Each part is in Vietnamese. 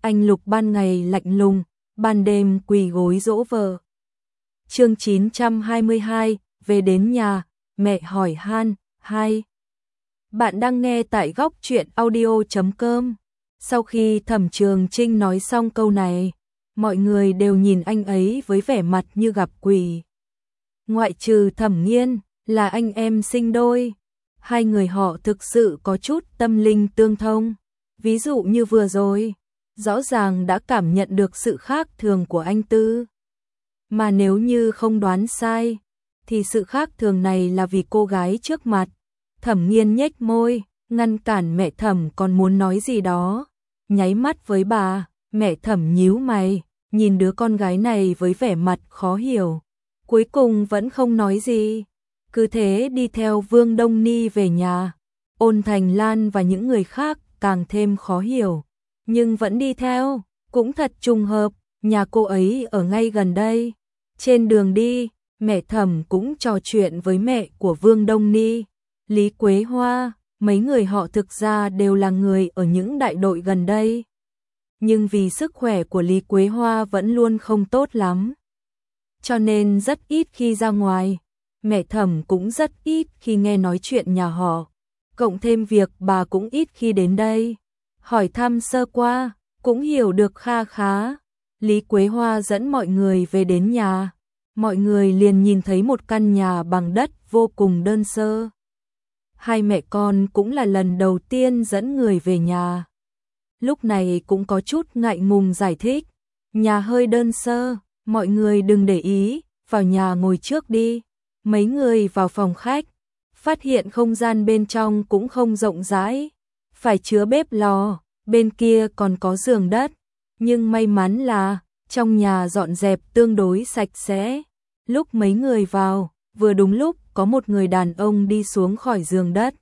anh Lục ban ngày lạnh lùng, ban đêm quỳ gối dỗ vợ. Chương 922, về đến nhà, mẹ hỏi han, 2. Bạn đang nghe tại góc truyện audio.com. Sau khi Thẩm Trường Trinh nói xong câu này, mọi người đều nhìn anh ấy với vẻ mặt như gặp quỷ. Ngoại trừ Thẩm Nghiên, là anh em sinh đôi. Hai người họ thực sự có chút tâm linh tương thông. Ví dụ như vừa rồi, rõ ràng đã cảm nhận được sự khác thường của anh Tư. Mà nếu như không đoán sai, thì sự khác thường này là vì cô gái trước mặt. Thẩm Nghiên nhếch môi, ngăn cản mẹ Thẩm còn muốn nói gì đó. Nháy mắt với bà, mẹ Thẩm nhíu mày, nhìn đứa con gái này với vẻ mặt khó hiểu. Cuối cùng vẫn không nói gì. Cứ thế đi theo Vương Đông Ni về nhà. Ôn Thành Lan và những người khác càng thêm khó hiểu. Nhưng vẫn đi theo, cũng thật trùng hợp, nhà cô ấy ở ngay gần đây. Trên đường đi, mẹ Thẩm cũng trò chuyện với mẹ của Vương Đông Ni, Lý Quế Hoa, mấy người họ thực ra đều là người ở những đại đội gần đây. Nhưng vì sức khỏe của Lý Quế Hoa vẫn luôn không tốt lắm, cho nên rất ít khi ra ngoài. Mẹ Thẩm cũng rất ít khi nghe nói chuyện nhà họ, cộng thêm việc bà cũng ít khi đến đây. Hỏi thăm sơ qua, cũng hiểu được kha khá. Lý Quế Hoa dẫn mọi người về đến nhà. Mọi người liền nhìn thấy một căn nhà bằng đất vô cùng đơn sơ. Hai mẹ con cũng là lần đầu tiên dẫn người về nhà. Lúc này cũng có chút ngại ngùng giải thích. Nhà hơi đơn sơ, mọi người đừng để ý, vào nhà ngồi trước đi. Mấy người vào phòng khách, phát hiện không gian bên trong cũng không rộng rãi. Phải chứa bếp lò, bên kia còn có giường đất. Nhưng may mắn là trong nhà dọn dẹp tương đối sạch sẽ. Lúc mấy người vào, vừa đúng lúc có một người đàn ông đi xuống khỏi giường đất.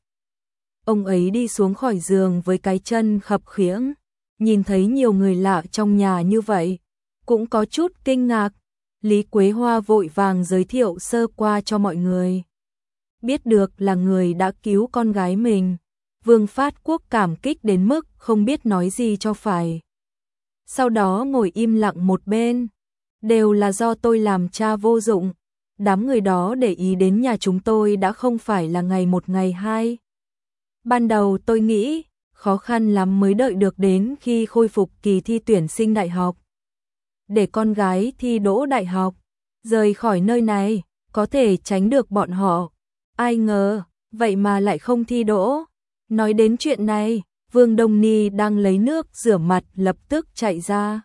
Ông ấy đi xuống khỏi giường với cái chân khập khiễng, nhìn thấy nhiều người lạ trong nhà như vậy, cũng có chút kinh ngạc. Lý Quế Hoa vội vàng giới thiệu sơ qua cho mọi người. Biết được là người đã cứu con gái mình, Vương Phát Quốc cảm kích đến mức không biết nói gì cho phải. Sau đó ngồi im lặng một bên. Đều là do tôi làm cha vô dụng. Đám người đó để ý đến nhà chúng tôi đã không phải là ngày một ngày hai. Ban đầu tôi nghĩ khó khăn lắm mới đợi được đến khi khôi phục kỳ thi tuyển sinh đại học. Để con gái thi đỗ đại học, rời khỏi nơi này, có thể tránh được bọn họ. Ai ngờ, vậy mà lại không thi đỗ. Nói đến chuyện này, Vương Đông Ni đang lấy nước rửa mặt lập tức chạy ra.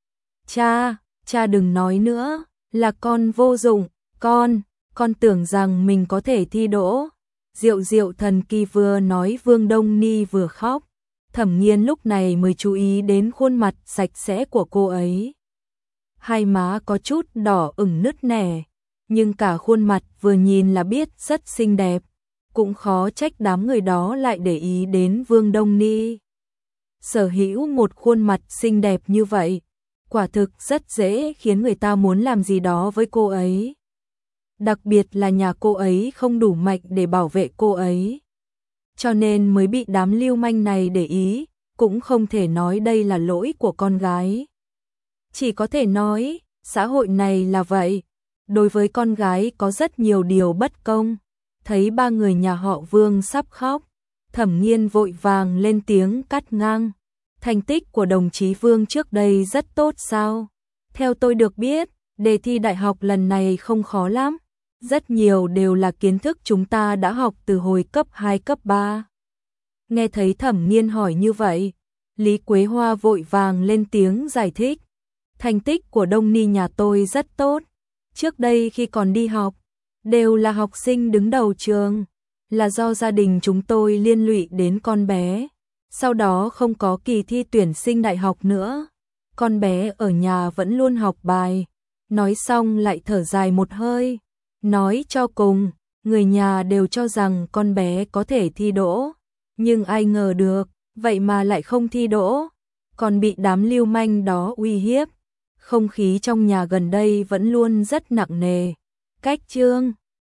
Cha đừng nói nữa, là con vô dụng, con tưởng rằng mình có thể thi đỗ. Diệu thần kỳ vừa nói Vương Đông Ni vừa khóc. Thẩm Nghiên lúc này mới chú ý đến khuôn mặt sạch sẽ của cô ấy. Hai má có chút đỏ ửng nứt nẻ, nhưng cả khuôn mặt vừa nhìn là biết rất xinh đẹp. Cũng khó trách đám người đó lại để ý đến Vương Đông Ni. Sở hữu một khuôn mặt xinh đẹp như vậy, quả thực rất dễ khiến người ta muốn làm gì đó với cô ấy. Đặc biệt là nhà cô ấy không đủ mạnh để bảo vệ cô ấy, cho nên mới bị đám lưu manh này để ý. Cũng không thể nói đây là lỗi của con gái, chỉ có thể nói xã hội này là vậy. Đối với con gái có rất nhiều điều bất công. Thấy ba người nhà họ Vương sắp khóc, Thẩm Nghiên vội vàng lên tiếng cắt ngang. Thành tích của đồng chí Vương trước đây rất tốt sao? Theo tôi được biết, đề thi đại học lần này không khó lắm. Rất nhiều đều là kiến thức chúng ta đã học từ hồi cấp 2 cấp 3. Nghe thấy Thẩm Nghiên hỏi như vậy, Lý Quế Hoa vội vàng lên tiếng giải thích. Thành tích của Đông Ni nhà tôi rất tốt. Trước đây khi còn đi học, đều là học sinh đứng đầu trường. Là do gia đình chúng tôi liên lụy đến con bé. Sau đó không có kỳ thi tuyển sinh đại học nữa. Con bé ở nhà vẫn luôn học bài. Nói xong lại thở dài một hơi. Nói cho cùng, người nhà đều cho rằng con bé có thể thi đỗ. Nhưng ai ngờ được, vậy mà lại không thi đỗ. Còn bị đám lưu manh đó uy hiếp. Không khí trong nhà gần đây vẫn luôn rất nặng nề. Cách chương